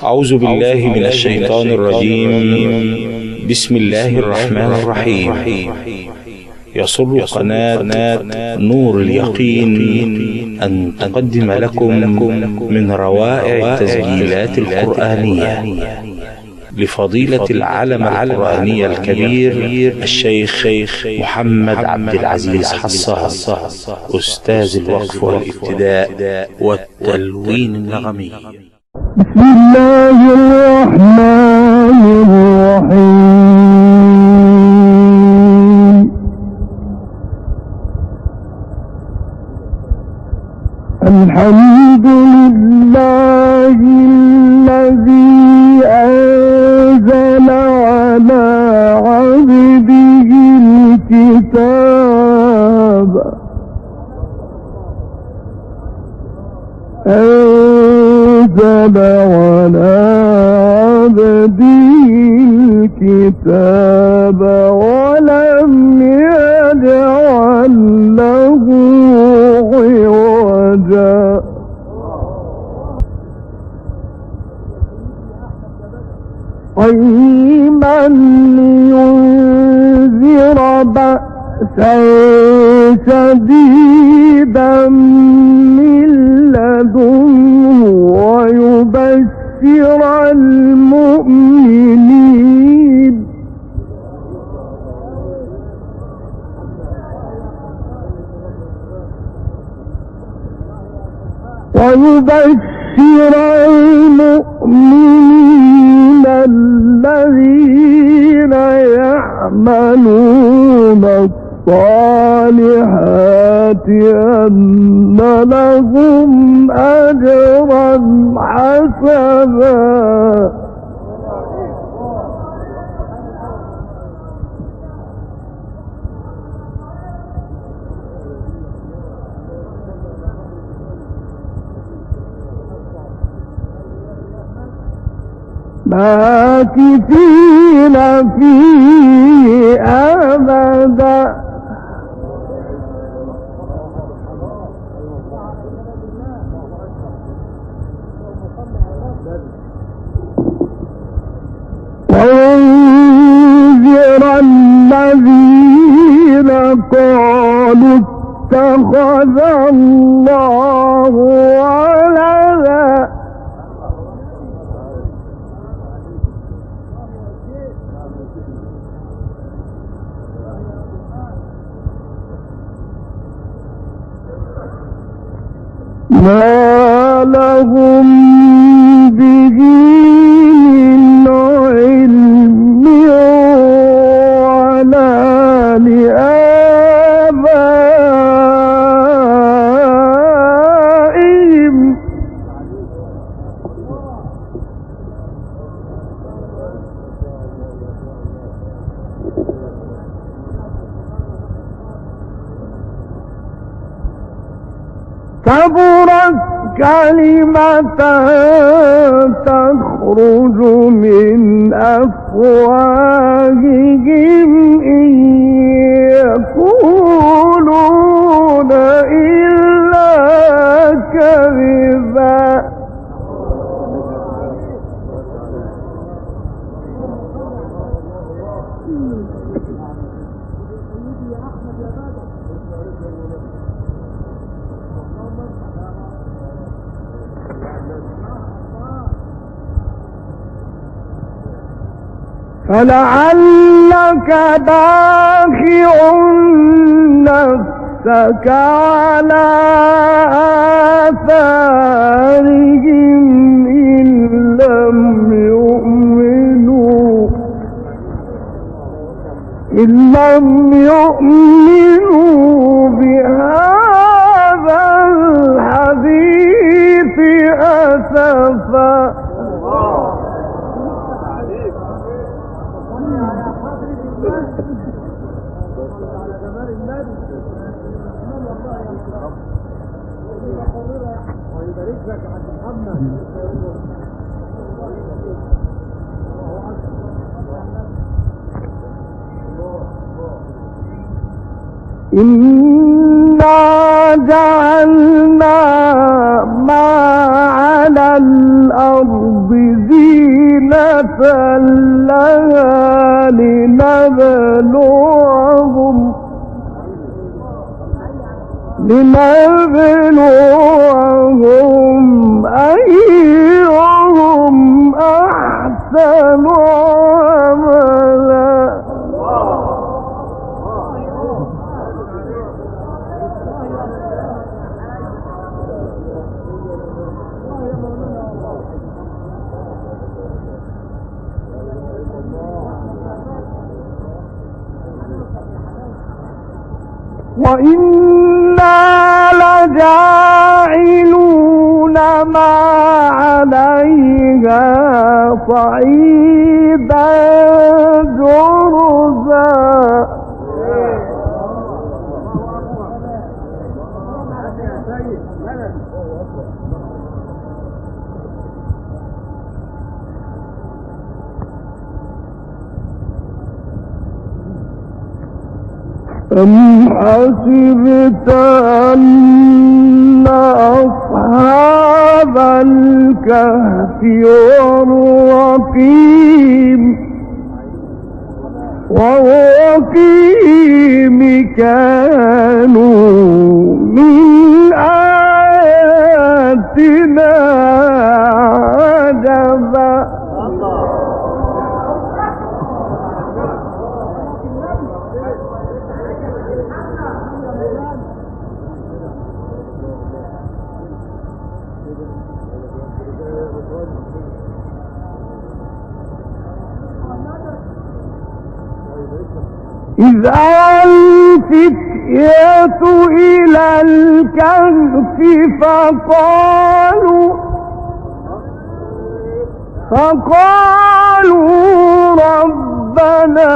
أعوذ بالله من الشيطان الرجيم. بسم الله الرحمن الرحيم. يسر قناة نور اليقين أن تقدم لكم من روائع التسجيلات القرآنية لفضيلة العلم القرآني الكبير الشيخ محمد عبد العزيز حصان، أستاذ الوقف والابتداء والتلوين النغمي. بسم الله الرحمن الرحيم. الحمد لله الذي أنزل على عبده الكتاب أنزل على عبده الكتاب ولم يجعل له عوجا قيما لينذر بأسا شديدا من لدنه ويبشر المؤمنين الذين يعملون الصالحات أن لهم أجرا حسنا ماكثين فيه أبدا وينذر الذين قالوا اتخذ الله ولدا ما لهم به من علم ولا لآبائهم كبرت كلمة تخرج من أفواههم إن يقولون إلا كذبا فلعلك باخع نفسك على آثارهم إن لم يؤمنوا بهذا الحديث أسفا إنا جعلنا ما على الأرض زينة لها لنبلوهم أيهم أحسن عملا. وإنا لجاعلون ما عليها صعيدا جرزا. أم حسبت أن أصحاب الكهف والرقيم كانوا من آياتنا عجبا. إذ أوى الفتية إلى الكهف فقالوا ربنا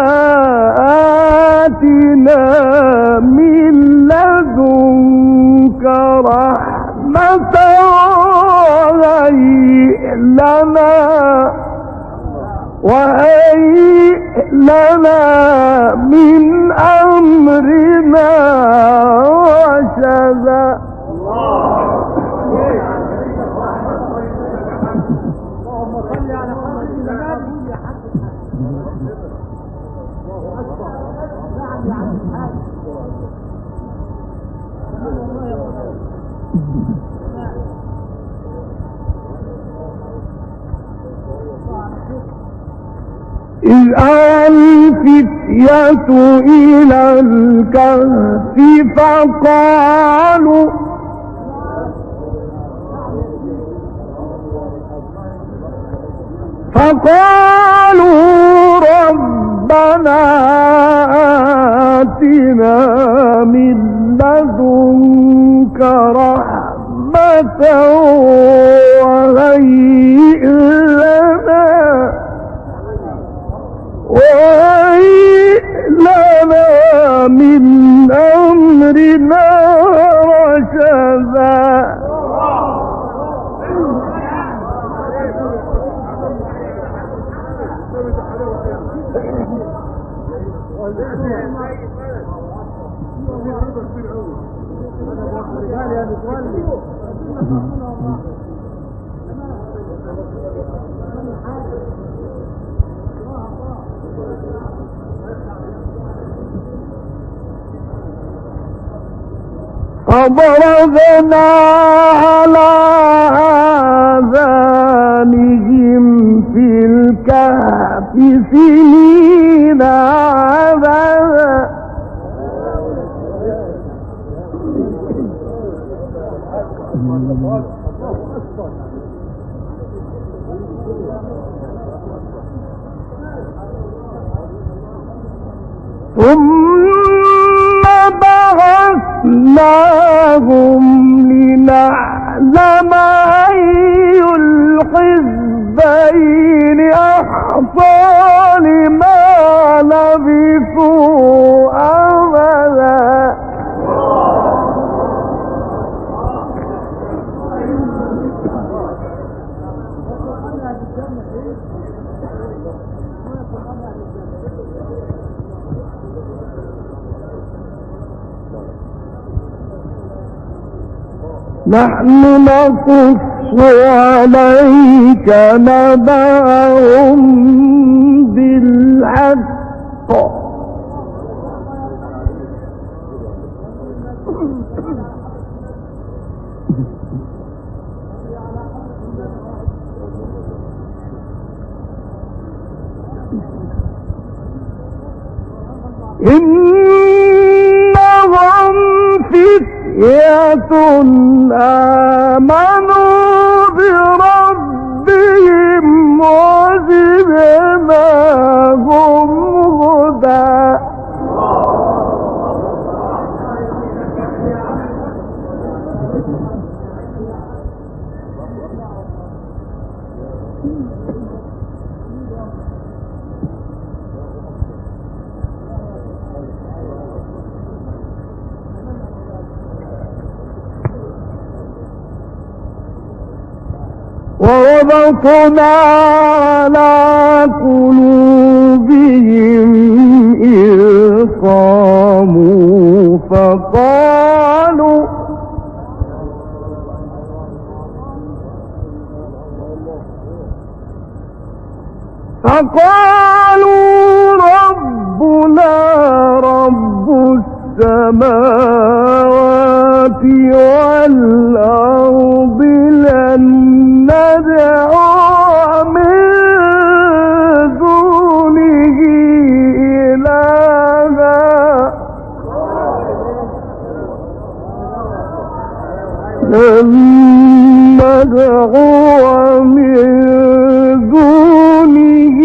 آتنا من لدنك رحمة وهيئ لنا من أمرنا رشدا. إذ أوى الفتية إلى الكهف فقالوا ربنا آتنا من لدنك رحمة وهيئ لنا من أمرنا رشدا. فضربنا على آذانهم في الكهف سنين عددا. ثم بعثناهم لنعلم أي الحزبين أحصى لما لبثوا أمدا. نحن نقص عليك نبأهم بالحق إنهم فتية آمنوا بربهم وزدناهم هدى وربطنا على قلوبهم إذ قاموا فقالوا ربنا رب السماوات والأرض لن ندعو من دونه إلها لن ندعو من دونه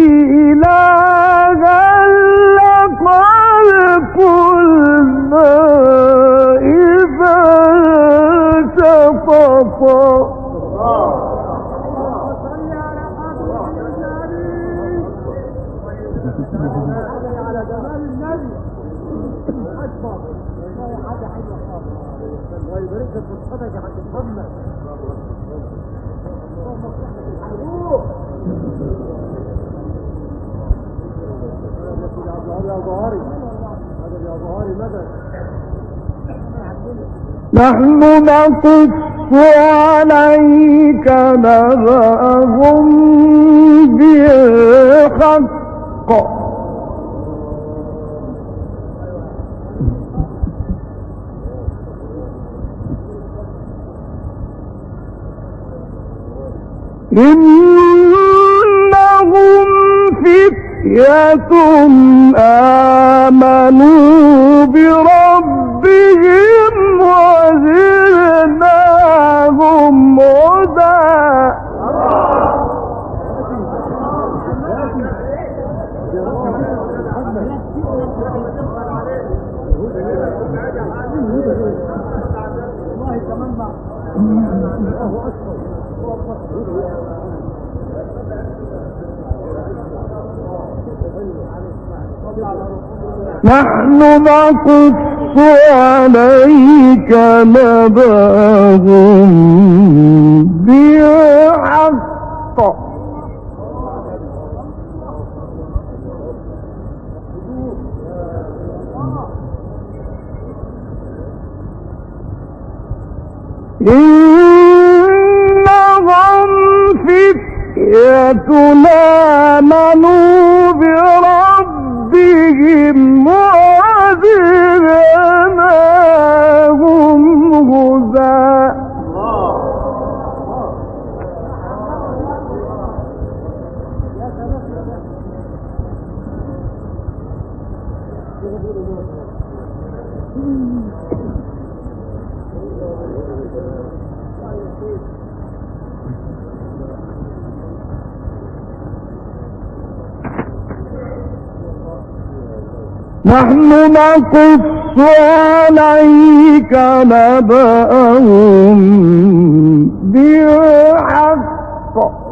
إلها لقد قلنا إذا شططا نحن نقص عليك نبأهم بالحق إنهم فتية آمنوا بربهم وزدناهم هدى نحن نقص عليك نبأهم بالحق إنهم فتية آمنوا بربهم وزدناهم هدى نحن نقص عليك نبأهم بالحق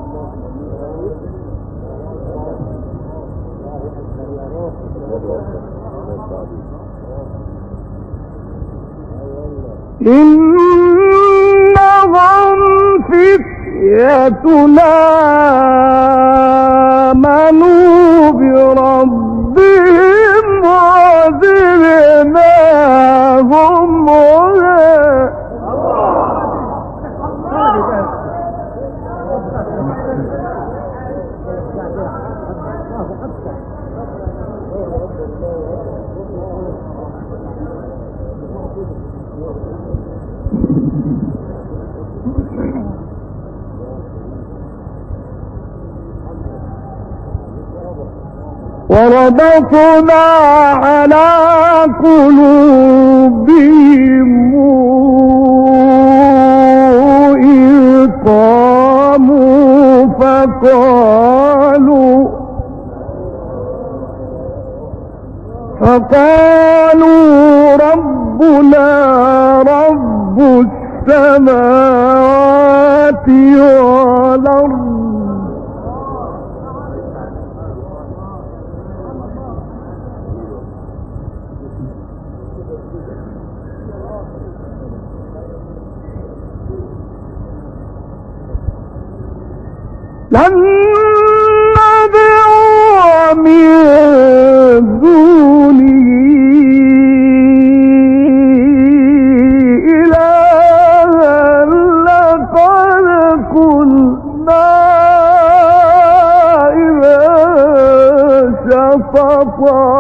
إنهم فتية آمنوا بربهم وزدناهم هدى وربطنا على قلوبهم إذ قاموا فقالوا ربنا رب السماوات والأرض لن ندعو من دونه إلها لقد قلنا إذا شططا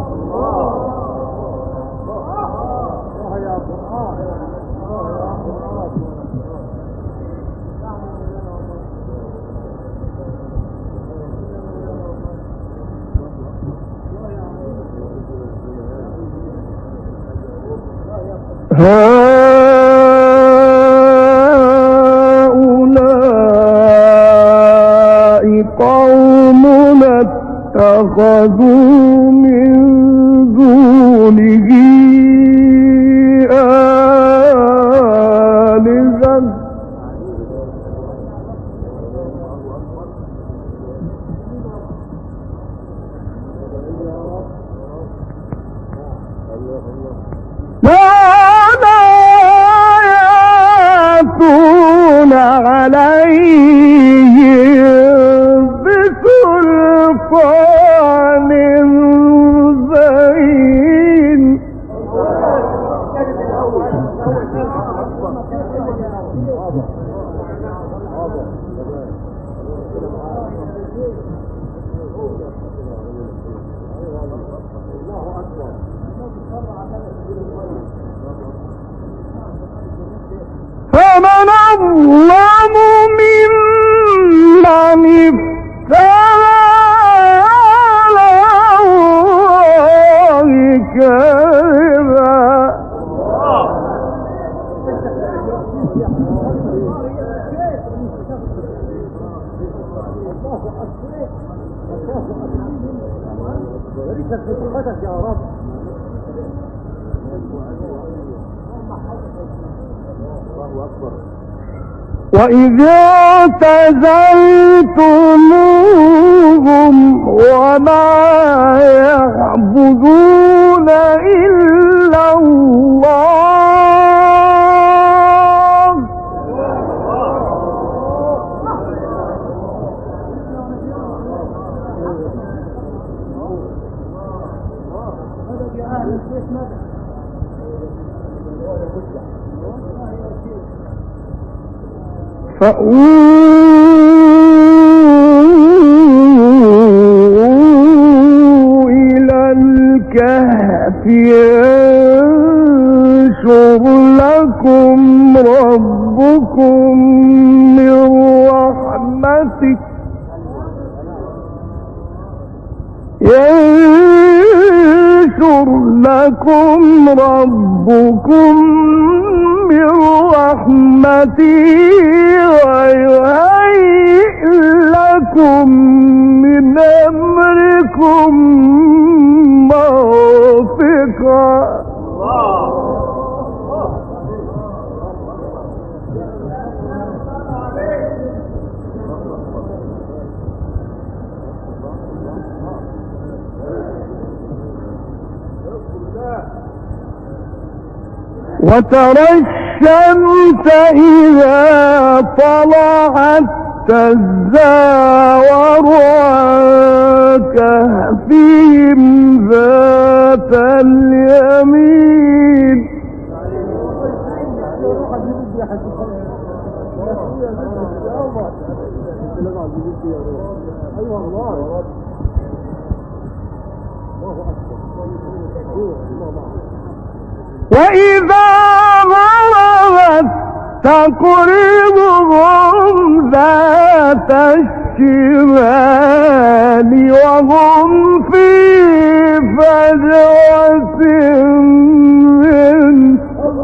هؤلاء قومنا اتخذوا من دونه آلهة عليهم بسلطان بين فمن أظلم ممن افترى على الله كذبا وإذ اعتزلتموهم وما يعبدون إلا الله فأووا إلى الكهف ينشر لكم ربكم من رحمته ينشر لكم ربكم من رحمته ويهيئ لكم من أمركم مرفقا وترى الشمس إذا طلعت تزاور عن كهفهم ذات اليمين وإذا غربت تقرضهم ذات الشمال وهم في فجوة منه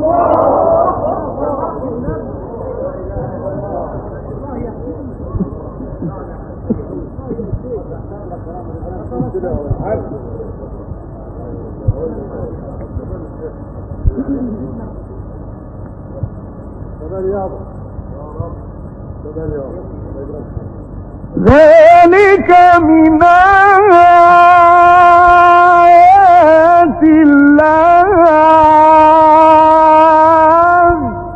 ذلك من آيات الله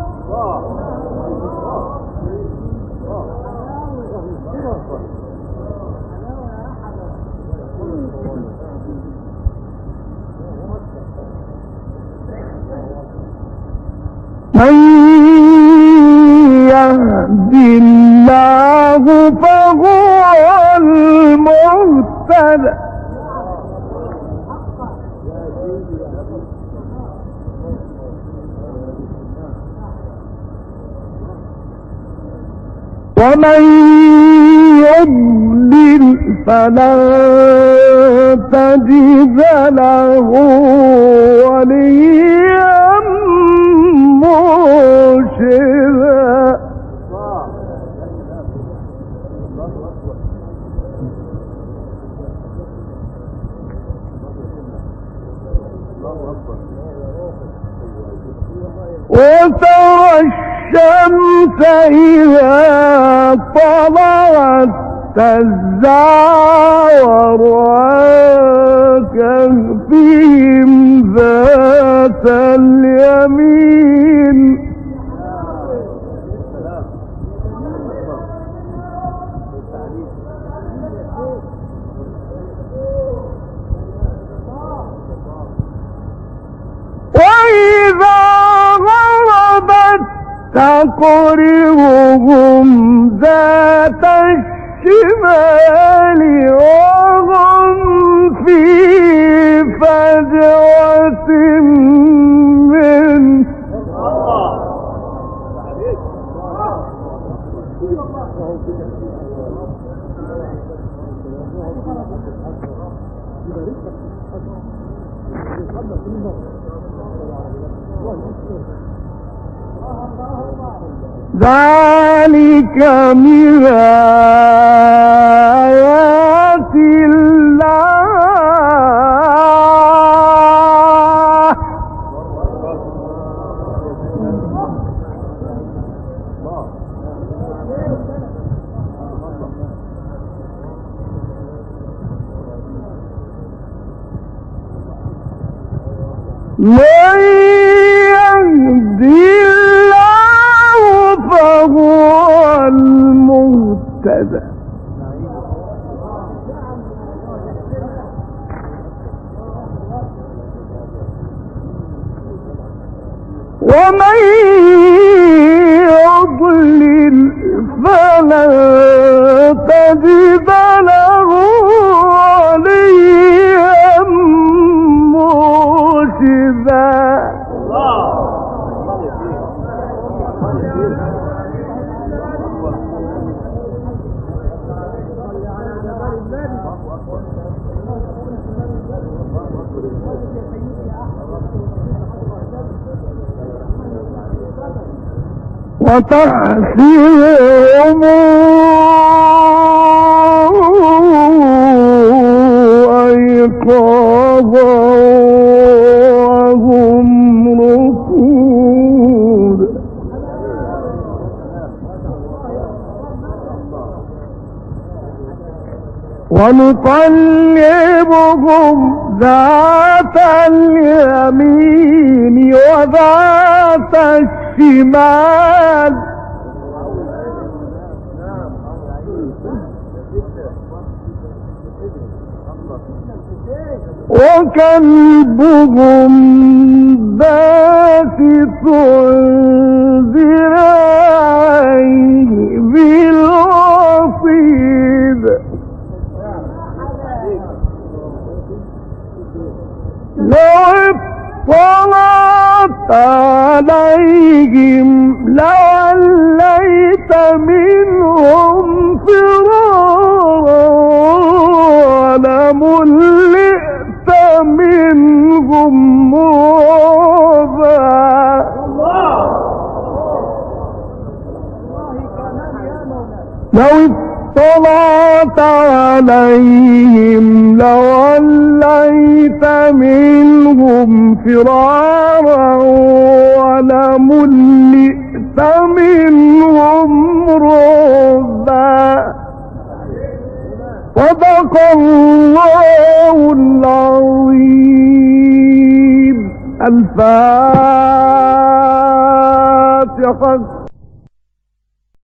من يهد الله فهو المهتد ومن يضلل فلن تجد له وليا مرشدا وترى الشمس إذا طلعت تزاور عن كهفهم ذات اليمين وإذا غربت تقرضهم ذات الشمال وهم في فجوة منه ذلك من آيات الله من يهدي الله فهو المهتدى ومن يضلل فلن تجد له وليا مرشدا وتحسبهم أيقاظا وهم رقود ونقلبهم ذات اليمين وذات الشمال وكلبهم باسط ذراعيه بالوصيد لو اطلعت عليهم لوليت منهم فرارا لو اطلعت عليهم لوليت منهم فرارا ولملئت منهم رعبا. صدق الله العظيم. الفاتحة.